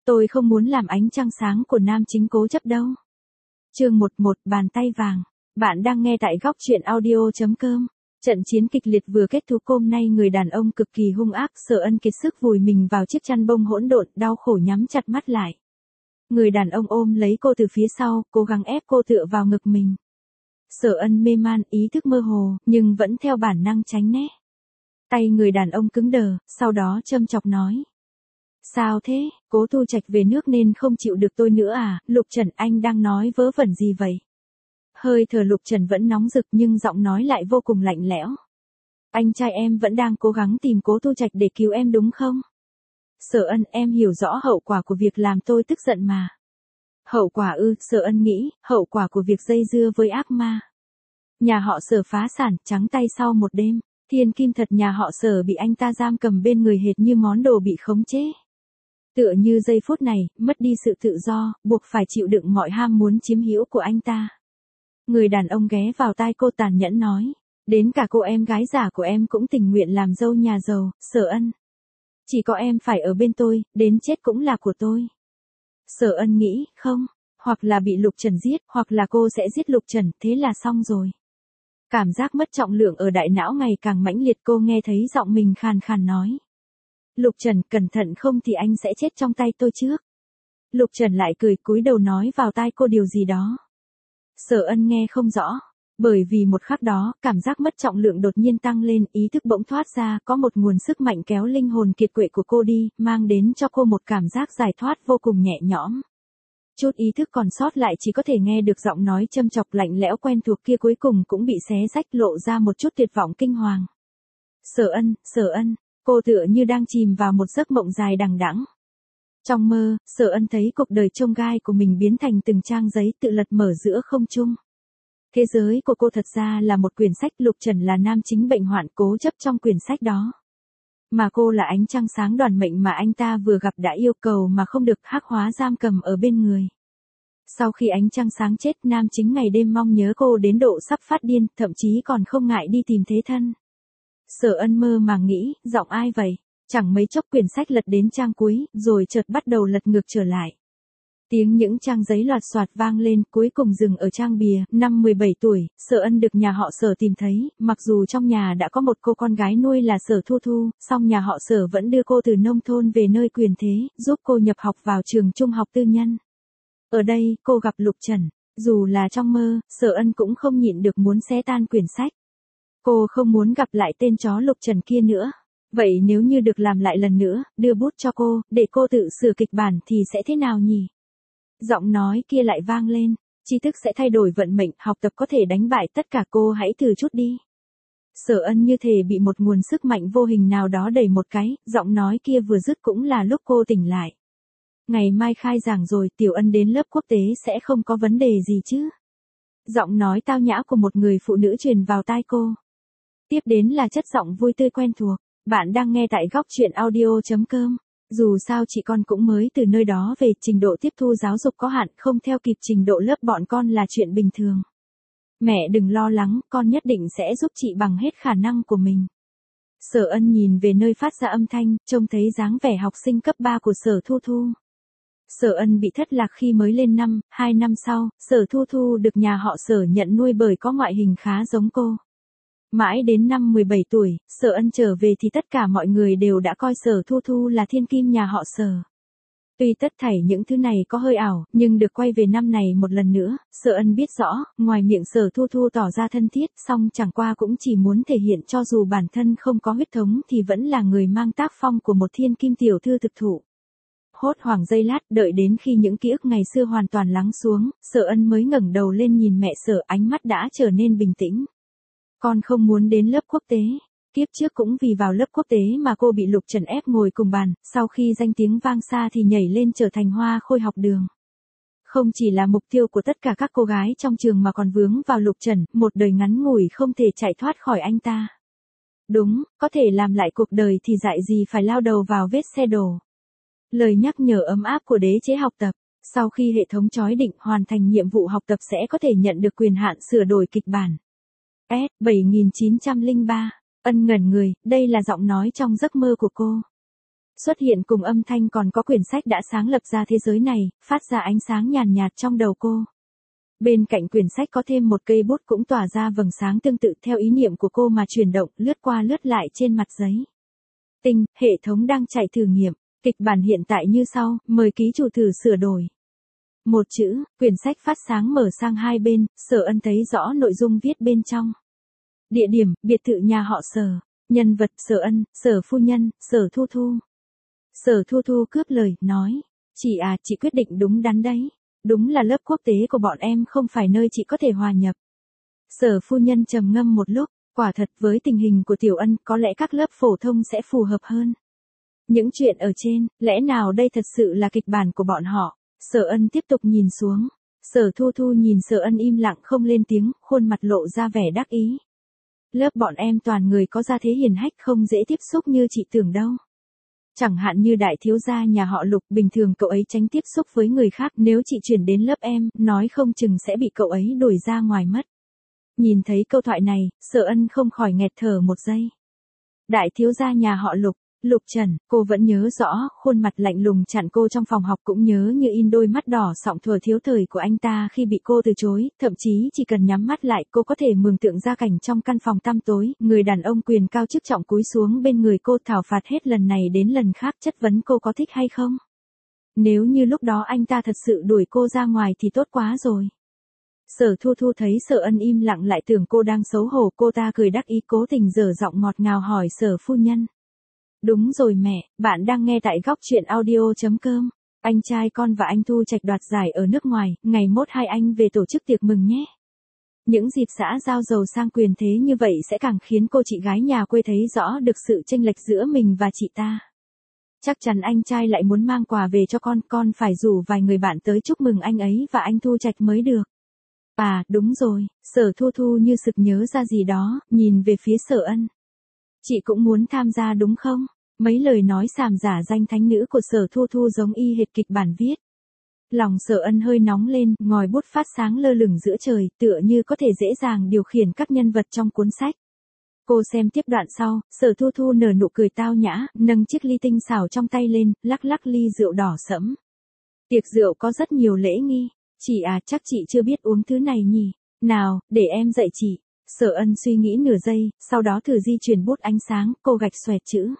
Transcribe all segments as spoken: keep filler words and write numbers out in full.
Tôi không muốn làm ánh trăng sáng của nam chính cố chấp đâu. Chương mười một, bàn tay vàng. Bạn đang nghe tại góc truyện audio chấm com. Trận chiến kịch liệt vừa kết thúc, hôm nay người đàn ông cực kỳ hung ác, Sở Ân kiệt sức vùi mình vào chiếc chăn bông hỗn độn, đau khổ nhắm chặt mắt lại. Người đàn ông ôm lấy cô từ phía sau, cố gắng ép cô tựa vào ngực mình. Sở Ân mê man, ý thức mơ hồ, nhưng vẫn theo bản năng tránh né. Tay người đàn ông cứng đờ, sau đó châm chọc nói. Sao thế, Cố Thu Trạch về nước nên không chịu được tôi nữa à, Lục Trần anh đang nói vớ vẩn gì vậy? Hơi thở Lục Trần vẫn nóng rực nhưng giọng nói lại vô cùng lạnh lẽo. Anh trai em vẫn đang cố gắng tìm Cố Thu Trạch để cứu em đúng không? Sở Ân, em hiểu rõ hậu quả của việc làm tôi tức giận mà. Hậu quả ư, Sở Ân nghĩ, hậu quả của việc dây dưa với ác ma. Nhà họ Sở phá sản, trắng tay sau một đêm, thiên kim thật nhà họ Sở bị anh ta giam cầm bên người hệt như món đồ bị khống chế. Tựa như giây phút này, mất đi sự tự do, buộc phải chịu đựng mọi ham muốn chiếm hữu của anh ta. Người đàn ông ghé vào tai cô tàn nhẫn nói, đến cả cô em gái giả của em cũng tình nguyện làm dâu nhà giàu, Sở Ân. Chỉ có em phải ở bên tôi, đến chết cũng là của tôi. Sở Ân nghĩ, không, hoặc là bị Lục Trần giết, hoặc là cô sẽ giết Lục Trần, thế là xong rồi. Cảm giác mất trọng lượng ở đại não ngày càng mãnh liệt, cô nghe thấy giọng mình khàn khàn nói. Lục Trần, cẩn thận không thì anh sẽ chết trong tay tôi trước. Lục Trần lại cười cúi đầu nói vào tai cô điều gì đó. Sở Ân nghe không rõ, bởi vì một khắc đó, cảm giác mất trọng lượng đột nhiên tăng lên, ý thức bỗng thoát ra, có một nguồn sức mạnh kéo linh hồn kiệt quệ của cô đi, mang đến cho cô một cảm giác giải thoát vô cùng nhẹ nhõm. Chút ý thức còn sót lại chỉ có thể nghe được giọng nói châm chọc lạnh lẽo quen thuộc kia cuối cùng cũng bị xé rách, lộ ra một chút tuyệt vọng kinh hoàng. Sở Ân, Sở Ân, cô tựa như đang chìm vào một giấc mộng dài đằng đẵng. Trong mơ, Sở Ân thấy cuộc đời chông gai của mình biến thành từng trang giấy tự lật mở giữa không trung. Thế giới của cô thật ra là một quyển sách, Lục Trần là nam chính bệnh hoạn cố chấp trong quyển sách đó. Mà cô là ánh trăng sáng đoàn mệnh mà anh ta vừa gặp đã yêu cầu mà không được, hắc hóa giam cầm ở bên người. Sau khi ánh trăng sáng chết, nam chính ngày đêm mong nhớ cô đến độ sắp phát điên, thậm chí còn không ngại đi tìm thế thân. Sở Ân mơ màng nghĩ, giọng ai vậy? Chẳng mấy chốc quyển sách lật đến trang cuối, rồi chợt bắt đầu lật ngược trở lại. Tiếng những trang giấy loạt soạt vang lên, cuối cùng dừng ở trang bìa, năm mười bảy tuổi, Sở Ân được nhà họ Sở tìm thấy, mặc dù trong nhà đã có một cô con gái nuôi là Sở Thu Thu, song nhà họ Sở vẫn đưa cô từ nông thôn về nơi quyền thế, giúp cô nhập học vào trường trung học tư nhân. Ở đây, cô gặp Lục Trần, dù là trong mơ, Sở Ân cũng không nhịn được muốn xé tan quyển sách. Cô không muốn gặp lại tên chó Lục Trần kia nữa. Vậy nếu như được làm lại lần nữa, đưa bút cho cô, để cô tự sửa kịch bản thì sẽ thế nào nhỉ? Giọng nói kia lại vang lên, tri thức sẽ thay đổi vận mệnh, học tập có thể đánh bại tất cả, cô hãy thử chút đi. Sở Ân như thể bị một nguồn sức mạnh vô hình nào đó đẩy một cái, giọng nói kia vừa dứt cũng là lúc cô tỉnh lại. Ngày mai khai giảng rồi, Tiểu Ân đến lớp quốc tế sẽ không có vấn đề gì chứ? Giọng nói tao nhã của một người phụ nữ truyền vào tai cô. Tiếp đến là chất giọng vui tươi quen thuộc. Bạn đang nghe tại góc truyện audio chấm com. Dù sao chị con cũng mới từ nơi đó về, trình độ tiếp thu giáo dục có hạn, không theo kịp trình độ lớp bọn con là chuyện bình thường. Mẹ đừng lo lắng, con nhất định sẽ giúp chị bằng hết khả năng của mình. Sở Ân nhìn về nơi phát ra âm thanh, trông thấy dáng vẻ học sinh cấp ba của Sở Thu Thu. Sở Ân bị thất lạc khi mới lên năm, hai năm sau, Sở Thu Thu được nhà họ Sở nhận nuôi bởi có ngoại hình khá giống cô. Mãi đến năm mười bảy tuổi, Sở Ân trở về thì tất cả mọi người đều đã coi Sở Thu Thu là thiên kim nhà họ Sở. Tuy tất thảy những thứ này có hơi ảo, nhưng được quay về năm này một lần nữa, Sở Ân biết rõ, ngoài miệng Sở Thu Thu tỏ ra thân thiết, song chẳng qua cũng chỉ muốn thể hiện cho dù bản thân không có huyết thống thì vẫn là người mang tác phong của một thiên kim tiểu thư thực thụ. Hốt hoảng giây lát, đợi đến khi những ký ức ngày xưa hoàn toàn lắng xuống, Sở Ân mới ngẩng đầu lên nhìn mẹ Sở, ánh mắt đã trở nên bình tĩnh. Con không muốn đến lớp quốc tế. Kiếp trước cũng vì vào lớp quốc tế mà cô bị Lục Trần ép ngồi cùng bàn, sau khi danh tiếng vang xa thì nhảy lên trở thành hoa khôi học đường. Không chỉ là mục tiêu của tất cả các cô gái trong trường mà còn vướng vào Lục Trần, một đời ngắn ngủi không thể chạy thoát khỏi anh ta. Đúng, có thể làm lại cuộc đời thì dại gì phải lao đầu vào vết xe đổ. Lời nhắc nhở ấm áp của đế chế học tập, sau khi hệ thống chói định hoàn thành nhiệm vụ học tập sẽ có thể nhận được quyền hạn sửa đổi kịch bản. S bảy nghìn chín trăm lẻ ba, Ân ngẩn người, đây là giọng nói trong giấc mơ của cô. Xuất hiện cùng âm thanh còn có quyển sách đã sáng lập ra thế giới này, phát ra ánh sáng nhàn nhạt trong đầu cô. Bên cạnh quyển sách có thêm một cây bút cũng tỏa ra vầng sáng tương tự theo ý niệm của cô mà chuyển động, lướt qua lướt lại trên mặt giấy. Tinh, hệ thống đang chạy thử nghiệm, kịch bản hiện tại như sau, mời ký chủ thử sửa đổi. Một chữ, quyển sách phát sáng mở sang hai bên, Sở Ân thấy rõ nội dung viết bên trong. Địa điểm, biệt thự nhà họ Sở. Nhân vật, Sở Ân, Sở phu nhân, Sở Thu Thu. Sở Thu Thu cướp lời, nói. Chị à, chị quyết định đúng đắn đấy. Đúng là lớp quốc tế của bọn em không phải nơi chị có thể hòa nhập. Sở phu nhân trầm ngâm một lúc, quả thật với tình hình của Tiểu Ân có lẽ các lớp phổ thông sẽ phù hợp hơn. Những chuyện ở trên, lẽ nào đây thật sự là kịch bản của bọn họ? Sở Ân tiếp tục nhìn xuống. Sở Thu Thu nhìn Sở Ân im lặng không lên tiếng, khuôn mặt lộ ra vẻ đắc ý. Lớp bọn em toàn người có gia thế hiền hách không dễ tiếp xúc như chị tưởng đâu. Chẳng hạn như đại thiếu gia nhà họ Lục, bình thường cậu ấy tránh tiếp xúc với người khác, nếu chị chuyển đến lớp em, nói không chừng sẽ bị cậu ấy đuổi ra ngoài mất. Nhìn thấy câu thoại này, Sở Ân không khỏi nghẹt thở một giây. Đại thiếu gia nhà họ Lục, Lục Trần, cô vẫn nhớ rõ, khuôn mặt lạnh lùng chặn cô trong phòng học cũng nhớ như in đôi mắt đỏ sọng thuở thiếu thời của anh ta khi bị cô từ chối, thậm chí chỉ cần nhắm mắt lại cô có thể mường tượng ra cảnh trong căn phòng tăm tối, người đàn ông quyền cao chức trọng cúi xuống bên người cô thảo phạt hết lần này đến lần khác chất vấn cô có thích hay không. Nếu như lúc đó anh ta thật sự đuổi cô ra ngoài thì tốt quá rồi. Sở Thu Thu thấy Sở Ân im lặng lại tưởng cô đang xấu hổ, cô ta cười đắc ý cố tình dở giọng ngọt ngào hỏi Sở phu nhân. Đúng rồi mẹ, bạn đang nghe tại góc truyện audio chấm com. Anh trai con và anh Thu Trạch đoạt giải ở nước ngoài, ngày mốt hai anh về tổ chức tiệc mừng nhé. Những dịp xã giao giàu sang quyền thế như vậy sẽ càng khiến cô chị gái nhà quê thấy rõ được sự chênh lệch giữa mình và chị ta. Chắc chắn anh trai lại muốn mang quà về cho con, con phải rủ vài người bạn tới chúc mừng anh ấy và anh Thu Trạch mới được. À, đúng rồi, Sở Thu Thu như sực nhớ ra gì đó, nhìn về phía Sở Ân. Chị cũng muốn tham gia đúng không? Mấy lời nói sàm giả danh thánh nữ của Sở Thu Thu giống y hệt kịch bản viết. Lòng Sở Ân hơi nóng lên, ngòi bút phát sáng lơ lửng giữa trời, tựa như có thể dễ dàng điều khiển các nhân vật trong cuốn sách. Cô xem tiếp đoạn sau, Sở Thu Thu nở nụ cười tao nhã, nâng chiếc ly tinh xảo trong tay lên, lắc lắc ly rượu đỏ sẫm. Tiệc rượu có rất nhiều lễ nghi. Chị à, chắc chị chưa biết uống thứ này nhỉ? Nào, để em dạy chị. Sở Ân suy nghĩ nửa giây, sau đó thử di chuyển bút ánh sáng, cô gạch xoẹt chữ.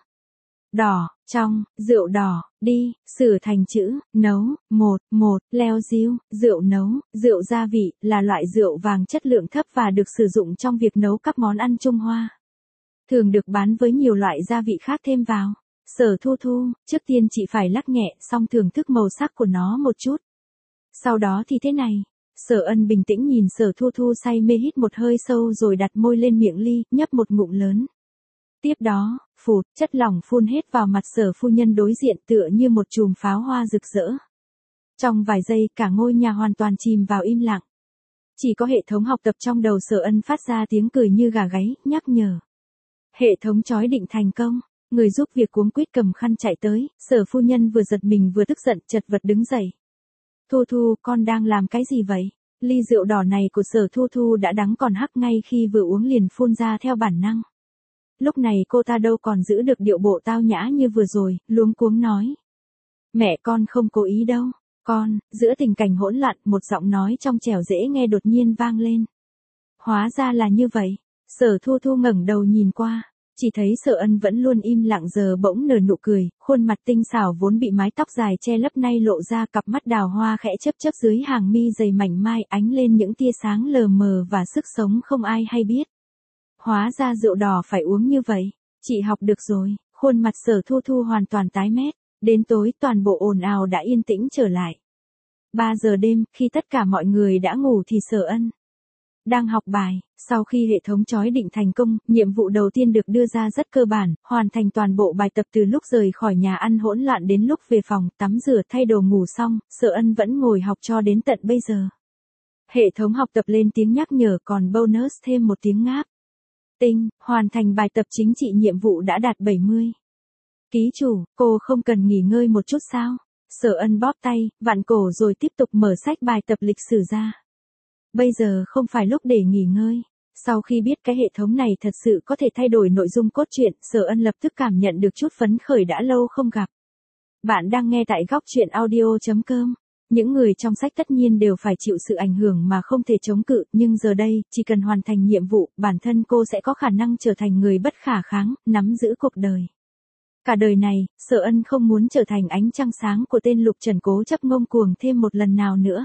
Đỏ, trong, rượu đỏ, đi, sửa thành chữ, nấu, một, một, leo diêu, rượu nấu, rượu gia vị, là loại rượu vàng chất lượng thấp và được sử dụng trong việc nấu các món ăn Trung Hoa. Thường được bán với nhiều loại gia vị khác thêm vào. Sở Thu Thu, trước tiên chị phải lắc nhẹ xong thưởng thức màu sắc của nó một chút. Sau đó thì thế này. Sở Ân bình tĩnh nhìn Sở Thu Thu say mê hít một hơi sâu rồi đặt môi lên miệng ly, nhấp một ngụm lớn. Tiếp đó, phụt, chất lỏng phun hết vào mặt Sở phu nhân đối diện tựa như một chùm pháo hoa rực rỡ. Trong vài giây cả ngôi nhà hoàn toàn chìm vào im lặng. Chỉ có hệ thống học tập trong đầu Sở Ân phát ra tiếng cười như gà gáy, nhắc nhở. Hệ thống chói định thành công. Người giúp việc cuống quýt cầm khăn chạy tới, Sở phu nhân vừa giật mình vừa tức giận chật vật đứng dậy. Thu Thu, con đang làm cái gì vậy? Ly rượu đỏ này của Sở Thu Thu đã đắng còn hắc ngay khi vừa uống liền phun ra theo bản năng. Lúc này cô ta đâu còn giữ được điệu bộ tao nhã như vừa rồi, luống cuống nói. Mẹ con không cố ý đâu, con, giữa tình cảnh hỗn loạn một giọng nói trong trẻo dễ nghe đột nhiên vang lên. Hóa ra là như vậy, Sở Thu Thu ngẩng đầu nhìn qua. Chỉ thấy Sở Ân vẫn luôn im lặng giờ bỗng nở nụ cười, khuôn mặt tinh xảo vốn bị mái tóc dài che lấp nay lộ ra cặp mắt đào hoa khẽ chớp chớp dưới hàng mi dày mảnh mai ánh lên những tia sáng lờ mờ và sức sống không ai hay biết. Hóa ra rượu đỏ phải uống như vậy, chị học được rồi, khuôn mặt Sở Thu Thu hoàn toàn tái mét, đến tối toàn bộ ồn ào đã yên tĩnh trở lại. ba giờ đêm, khi tất cả mọi người đã ngủ thì Sở Ân đang học bài. Sau khi hệ thống chói định thành công, nhiệm vụ đầu tiên được đưa ra rất cơ bản, hoàn thành toàn bộ bài tập từ lúc rời khỏi nhà ăn hỗn loạn đến lúc về phòng, tắm rửa thay đồ ngủ xong, Sở Ân vẫn ngồi học cho đến tận bây giờ. Hệ thống học tập lên tiếng nhắc nhở còn bonus thêm một tiếng ngáp. Tinh, hoàn thành bài tập chính trị nhiệm vụ đã đạt bảy mươi. Ký chủ, cô không cần nghỉ ngơi một chút sao? Sở Ân bóp tay, vặn cổ rồi tiếp tục mở sách bài tập lịch sử ra. Bây giờ không phải lúc để nghỉ ngơi. Sau khi biết cái hệ thống này thật sự có thể thay đổi nội dung cốt truyện, Sở Ân lập tức cảm nhận được chút phấn khởi đã lâu không gặp. Bạn đang nghe tại góc truyện audio chấm com. Những người trong sách tất nhiên đều phải chịu sự ảnh hưởng mà không thể chống cự, nhưng giờ đây, chỉ cần hoàn thành nhiệm vụ, bản thân cô sẽ có khả năng trở thành người bất khả kháng, nắm giữ cuộc đời. Cả đời này, Sở Ân không muốn trở thành ánh trăng sáng của tên Lục Trần cố chấp ngông cuồng thêm một lần nào nữa.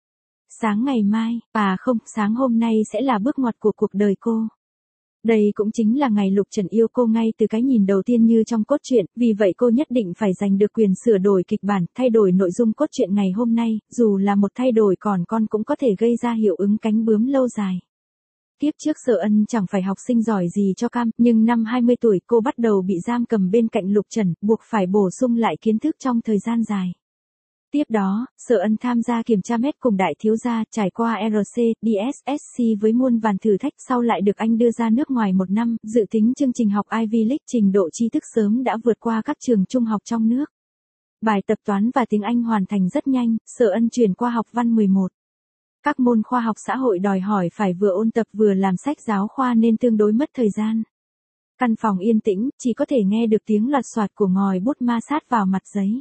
Sáng ngày mai, à không, sáng hôm nay sẽ là bước ngoặt của cuộc đời cô. Đây cũng chính là ngày Lục Trần yêu cô ngay từ cái nhìn đầu tiên như trong cốt truyện, vì vậy cô nhất định phải giành được quyền sửa đổi kịch bản, thay đổi nội dung cốt truyện ngày hôm nay, dù là một thay đổi còn con cũng có thể gây ra hiệu ứng cánh bướm lâu dài. Tiếp trước Sở Ân chẳng phải học sinh giỏi gì cho cam, nhưng năm hai mươi tuổi cô bắt đầu bị giam cầm bên cạnh Lục Trần, buộc phải bổ sung lại kiến thức trong thời gian dài. Tiếp đó, Sở Ân tham gia kiểm tra mét cùng đại thiếu gia, trải qua R C, D S S C với muôn vàn thử thách, sau lại được anh đưa ra nước ngoài một năm, dự tính chương trình học Ivy League, trình độ tri thức sớm đã vượt qua các trường trung học trong nước. Bài tập toán và tiếng Anh hoàn thành rất nhanh, Sở Ân chuyển qua học văn mười một. Các môn khoa học xã hội đòi hỏi phải vừa ôn tập vừa làm sách giáo khoa nên tương đối mất thời gian. Căn phòng yên tĩnh, chỉ có thể nghe được tiếng loạt soạt của ngòi bút ma sát vào mặt giấy.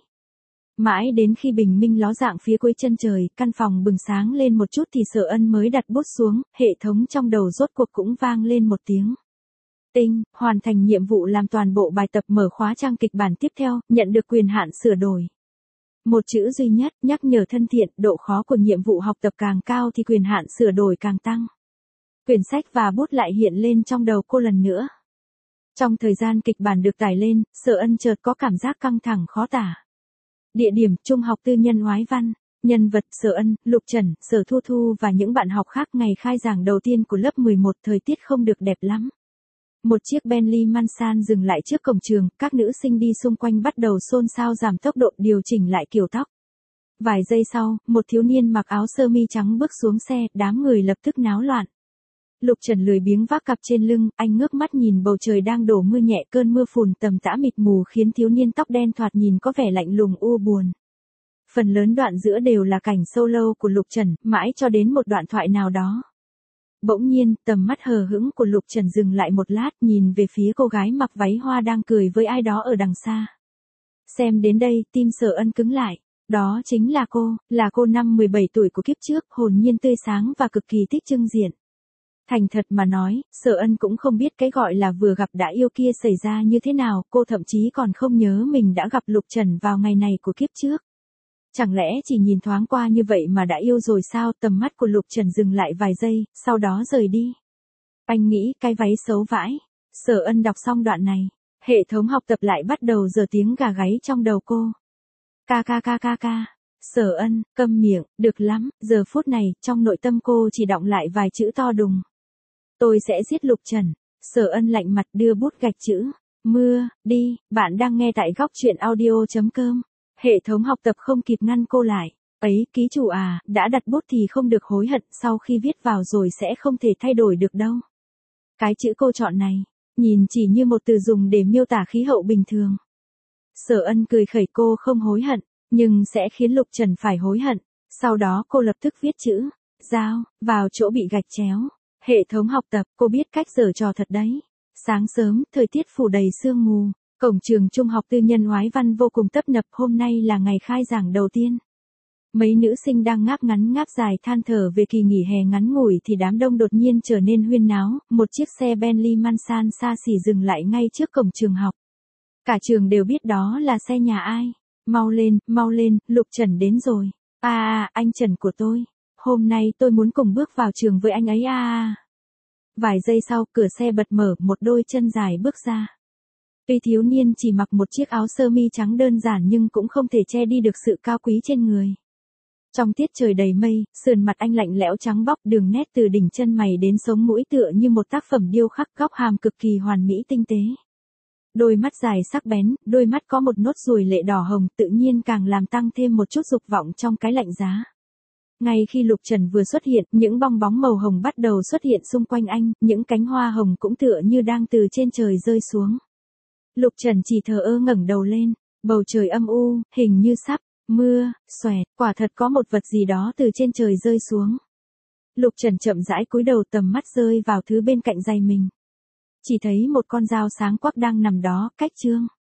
Mãi đến khi bình minh ló dạng phía cuối chân trời, căn phòng bừng sáng lên một chút thì Sở Ân mới đặt bút xuống, hệ thống trong đầu rốt cuộc cũng vang lên một tiếng. Tinh, hoàn thành nhiệm vụ làm toàn bộ bài tập, mở khóa trang kịch bản tiếp theo, nhận được quyền hạn sửa đổi. Một chữ duy nhất, nhắc nhở thân thiện, độ khó của nhiệm vụ học tập càng cao thì quyền hạn sửa đổi càng tăng. Quyển sách và bút lại hiện lên trong đầu cô lần nữa. Trong thời gian kịch bản được tải lên, Sở Ân chợt có cảm giác căng thẳng khó tả. Địa điểm, trung học tư nhân Oái Văn. Nhân vật, Sở Ân, Lục Trần, Sở Thu Thu và những bạn học khác. Ngày khai giảng đầu tiên của lớp mười một, thời tiết không được đẹp lắm. Một chiếc Bentley Mansan dừng lại trước cổng trường, các nữ sinh đi xung quanh bắt đầu xôn xao giảm tốc độ, điều chỉnh lại kiểu tóc. Vài giây sau, một thiếu niên mặc áo sơ mi trắng bước xuống xe, đám người lập tức náo loạn. Lục Trần lười biếng vác cặp trên lưng, anh ngước mắt nhìn bầu trời đang đổ mưa nhẹ, cơn mưa phùn tầm tã mịt mù khiến thiếu niên tóc đen thoạt nhìn có vẻ lạnh lùng u buồn. Phần lớn đoạn giữa đều là cảnh solo của Lục Trần, mãi cho đến một đoạn thoại nào đó. Bỗng nhiên, tầm mắt hờ hững của Lục Trần dừng lại một lát, nhìn về phía cô gái mặc váy hoa đang cười với ai đó ở đằng xa. Xem đến đây, tim Sở Ân cứng lại. Đó chính là cô, là cô năm mười bảy tuổi của kiếp trước, hồn nhiên tươi sáng và cực kỳ thích trưng diện. Thành thật mà nói, Sở Ân cũng không biết cái gọi là vừa gặp đã yêu kia xảy ra như thế nào, cô thậm chí còn không nhớ mình đã gặp Lục Trần vào ngày này của kiếp trước. Chẳng lẽ chỉ nhìn thoáng qua như vậy mà đã yêu rồi sao? Tầm mắt của Lục Trần dừng lại vài giây, sau đó rời đi. Anh nghĩ cái váy xấu vãi. Sở Ân đọc xong đoạn này, hệ thống học tập lại bắt đầu giở tiếng gà gáy trong đầu cô. Ca ca ca ca ca. Sở Ân, câm miệng, được lắm, giờ phút này, trong nội tâm cô chỉ đọng lại vài chữ to đùng. Tôi sẽ giết Lục Trần. Sở Ân lạnh mặt đưa bút gạch chữ. Mưa, đi, bạn đang nghe tại góc truyện audio chấm com. Hệ thống học tập không kịp ngăn cô lại. Ấy, ký chủ à, đã đặt bút thì không được hối hận, sau khi viết vào rồi sẽ không thể thay đổi được đâu. Cái chữ cô chọn này, nhìn chỉ như một từ dùng để miêu tả khí hậu bình thường. Sở Ân cười khẩy, cô không hối hận, nhưng sẽ khiến Lục Trần phải hối hận. Sau đó cô lập tức viết chữ, dao, vào chỗ bị gạch chéo. Hệ thống học tập, cô biết cách giở trò thật đấy. Sáng sớm, thời tiết phủ đầy sương mù. Cổng trường trung học tư nhân Oái Văn vô cùng tấp nập, hôm nay là ngày khai giảng đầu tiên. Mấy nữ sinh đang ngáp ngắn ngáp dài than thở về kỳ nghỉ hè ngắn ngủi thì đám đông đột nhiên trở nên huyên náo, một chiếc xe Bentley Mansan xa xỉ dừng lại ngay trước cổng trường học. Cả trường đều biết đó là xe nhà ai. Mau lên, mau lên, Lục Trần đến rồi. À à, anh Trần của tôi. Hôm nay tôi muốn cùng bước vào trường với anh ấy à à. Vài giây sau, cửa xe bật mở, một đôi chân dài bước ra. Tuy thiếu niên chỉ mặc một chiếc áo sơ mi trắng đơn giản nhưng cũng không thể che đi được sự cao quý trên người. Trong tiết trời đầy mây, sườn mặt anh lạnh lẽo trắng bóc, đường nét từ đỉnh chân mày đến sống mũi tựa như một tác phẩm điêu khắc, góc hàm cực kỳ hoàn mỹ tinh tế. Đôi mắt dài sắc bén, đôi mắt có một nốt ruồi lệ đỏ hồng, tự nhiên càng làm tăng thêm một chút dục vọng trong cái lạnh giá. Ngay khi Lục Trần vừa xuất hiện, những bong bóng màu hồng bắt đầu xuất hiện xung quanh anh, những cánh hoa hồng cũng tựa như đang từ trên trời rơi xuống. Lục Trần chỉ thờ ơ ngẩng đầu lên, bầu trời âm u, hình như sắp mưa, xoẹt, quả thật có một vật gì đó từ trên trời rơi xuống. Lục Trần chậm rãi cúi đầu, tầm mắt rơi vào thứ bên cạnh giày mình. Chỉ thấy một con dao sáng quắc đang nằm đó, cách Trương